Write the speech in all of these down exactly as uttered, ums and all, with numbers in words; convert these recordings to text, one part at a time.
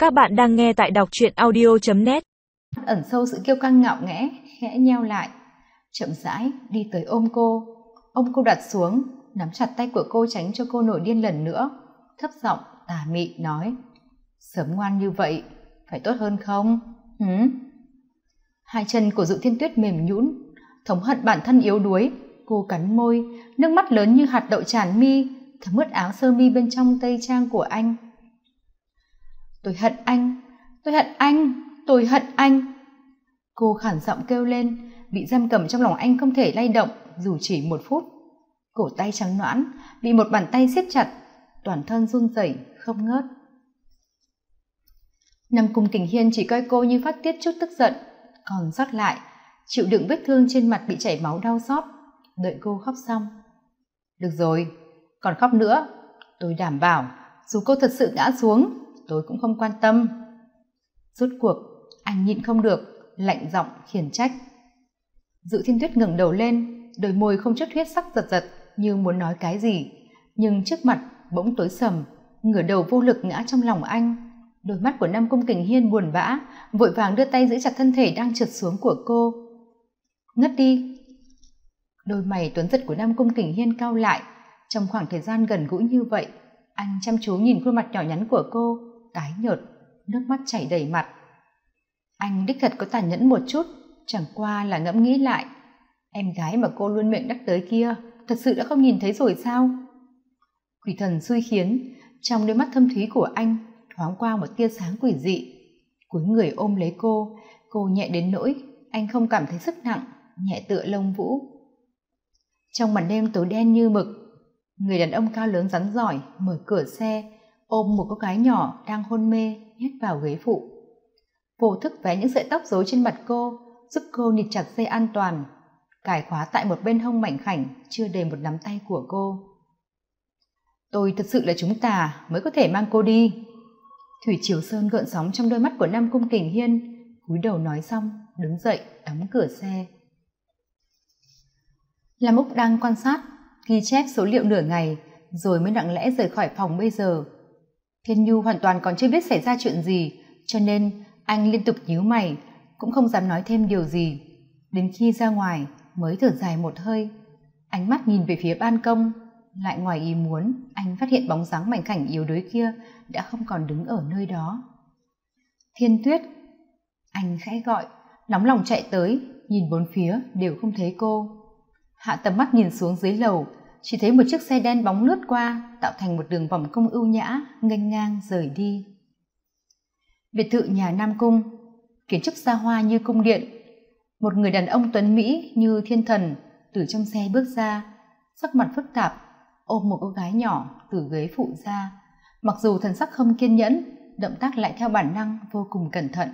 Các bạn đang nghe tại đọc truyện audio chấm net. Ẩn sâu sự kiêu căng ngạo nghễ, khẽ nheo lại, chậm rãi đi tới ôm cô, ôm cô đặt xuống, nắm chặt tay của cô tránh cho cô nổi điên lần nữa, thấp giọng tà mị nói: sớm ngoan như vậy, phải tốt hơn không? Hử? Hai chân của Dụ Thiên Tuyết mềm nhũn, thống hận bản thân yếu đuối, cô cắn môi, nước mắt lớn như hạt đậu tràn mi, thấm ướt áo sơ mi bên trong tây trang của anh. Tôi hận anh, tôi hận anh, tôi hận anh. Cô khản giọng kêu lên, bị giam cầm trong lòng anh không thể lay động dù chỉ một phút. Cổ tay trắng nõn bị một bàn tay siết chặt, toàn thân run rẩy không ngớt. Nam Cung Kình Hiên chỉ coi cô như phát tiết chút tức giận, còn sót lại chịu đựng vết thương trên mặt bị chảy máu đau xót, đợi cô khóc xong. Được rồi, còn khóc nữa, tôi đảm bảo dù cô thật sự ngã xuống, tôi cũng không quan tâm. Rốt cuộc anh nhịn không được, lạnh giọng khiển trách. Dụ Thiên Tuyết ngẩng đầu lên, đôi môi không chút huyết sắc giật giật như muốn nói cái gì, nhưng trước mặt bỗng tối sầm, ngửa đầu vô lực ngã trong lòng anh. Đôi mắt của Nam Cung Kình Hiên buồn bã, vội vàng đưa tay giữ chặt thân thể đang trượt xuống của cô. Ngất đi. Đôi mày tuấn giật của Nam Cung Kình Hiên cau lại. Trong khoảng thời gian gần gũi như vậy, anh chăm chú nhìn khuôn mặt nhỏ nhắn của cô, tái nhợt, nước mắt chảy đầy mặt. Anh đích thật có tàn nhẫn một chút, chẳng qua là ngẫm nghĩ lại, em gái mà cô luôn miệng nhắc tới kia thật sự đã không nhìn thấy rồi sao? Quỷ thần xui khiến, trong đôi mắt thâm thúy của anh thoáng qua một tia sáng quỷ dị. Cúi người ôm lấy cô, cô nhẹ đến nỗi anh không cảm thấy sức nặng, nhẹ tựa lông vũ. Trong màn đêm tối đen như mực, người đàn ông cao lớn rắn giỏi mở cửa xe, ôm một cô gái nhỏ đang hôn mê nhét vào ghế phụ. Vô thức vé những sợi tóc rối trên mặt cô, giúp cô nịt chặt dây an toàn, cài khóa tại một bên hông mảnh khảnh chưa đầy một nắm tay của cô. Tôi thật sự là chúng ta mới có thể mang cô đi. Thủy triều sơn gợn sóng trong đôi mắt của Nam Cung Kình Hiên, cúi đầu nói xong đứng dậy đóng cửa xe. Lam Úc đang quan sát, ghi chép số liệu nửa ngày rồi mới lặng lẽ rời khỏi phòng. Bây giờ Thiên Nhu hoàn toàn còn chưa biết xảy ra chuyện gì, cho nên anh liên tục nhíu mày, cũng không dám nói thêm điều gì. Đến khi ra ngoài mới thở dài một hơi, ánh mắt nhìn về phía ban công, lại ngoài ý muốn anh phát hiện bóng dáng mảnh khảnh yếu đuối kia đã không còn đứng ở nơi đó. Thiên Tuyết, anh khẽ gọi, nóng lòng chạy tới, nhìn bốn phía đều không thấy cô. Hạ tầm mắt nhìn xuống dưới lầu, chỉ thấy một chiếc xe đen bóng lướt qua, tạo thành một đường vòng cung ưu nhã nghênh ngang rời đi. Biệt thự nhà Nam Cung, kiến trúc xa hoa như cung điện. Một người đàn ông tuấn mỹ như thiên thần từ trong xe bước ra, sắc mặt phức tạp, ôm một cô gái nhỏ từ ghế phụ ra. Mặc dù thần sắc không kiên nhẫn, động tác lại theo bản năng vô cùng cẩn thận.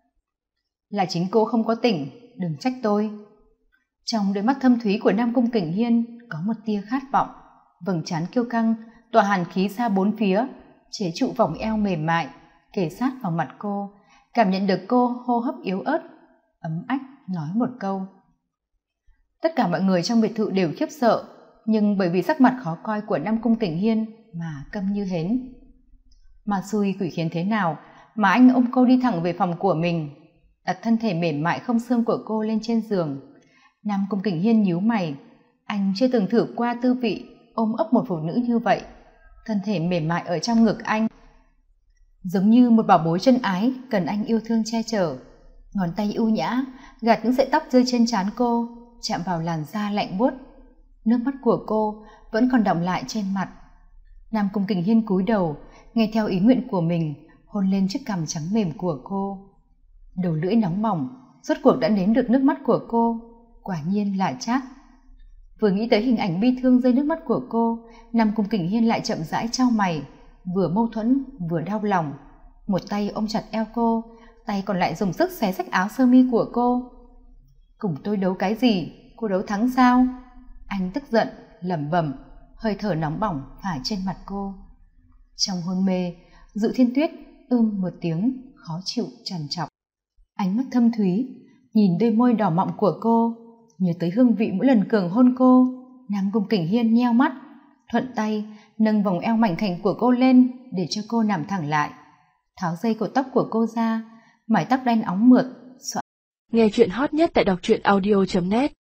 Là chính cô không có tỉnh, đừng trách tôi. Trong đôi mắt thâm thúy của Nam Cung Kình Hiên có một tia khát vọng, vầng trán kiêu căng tỏa hàn khí ra bốn phía, chế trụ vòng eo mềm mại kề sát vào mặt cô, cảm nhận được cô hô hấp yếu ớt, ấm ách nói một câu. Tất cả mọi người trong biệt thự đều khiếp sợ, nhưng bởi vì sắc mặt khó coi của Nam Cung Kình Hiên mà câm như hến. Mà xui quỷ khiến thế nào mà anh ôm cô đi thẳng về phòng của mình, đặt thân thể mềm mại không xương của cô lên trên giường. Nam Cung Kình Hiên nhíu mày, anh chưa từng thử qua tư vị ôm ấp một phụ nữ như vậy. Thân thể mềm mại ở trong ngực anh giống như một bảo bối chân ái cần anh yêu thương che chở. Ngón tay ưu nhã gạt những sợi tóc rơi trên trán cô, chạm vào làn da lạnh buốt. Nước mắt của cô vẫn còn đọng lại trên mặt. Nam Cung Kình Hiên cúi đầu, nghe theo ý nguyện của mình, hôn lên chiếc cằm trắng mềm của cô. Đầu lưỡi nóng bỏng rốt cuộc đã nếm được nước mắt của cô, quả nhiên là chát. Vừa nghĩ tới hình ảnh bi thương rơi nước mắt của cô, Nam Cung Kình Hiên lại chậm rãi chau mày, vừa mâu thuẫn vừa đau lòng. Một tay ôm chặt eo cô, tay còn lại dùng sức xé rách áo sơ mi của cô. Cùng tôi đấu cái gì, cô đấu thắng sao? Anh tức giận lẩm bẩm, hơi thở nóng bỏng phả trên mặt cô. Trong hôn mê, Dụ Thiên Tuyết ưm một tiếng khó chịu trằn trọc. Ánh mắt thâm thúy nhìn đôi môi đỏ mọng của cô, nhớ tới hương vị mỗi lần cường hôn cô. Nam Cung Kình Hiên nheo mắt, thuận tay nâng vòng eo mảnh khảnh của cô lên để cho cô nằm thẳng lại. tháo dây cột tóc của cô ra, mái tóc đen óng mượt xõa. Nghe chuyện hot nhất tại đọc truyện audio chấm net.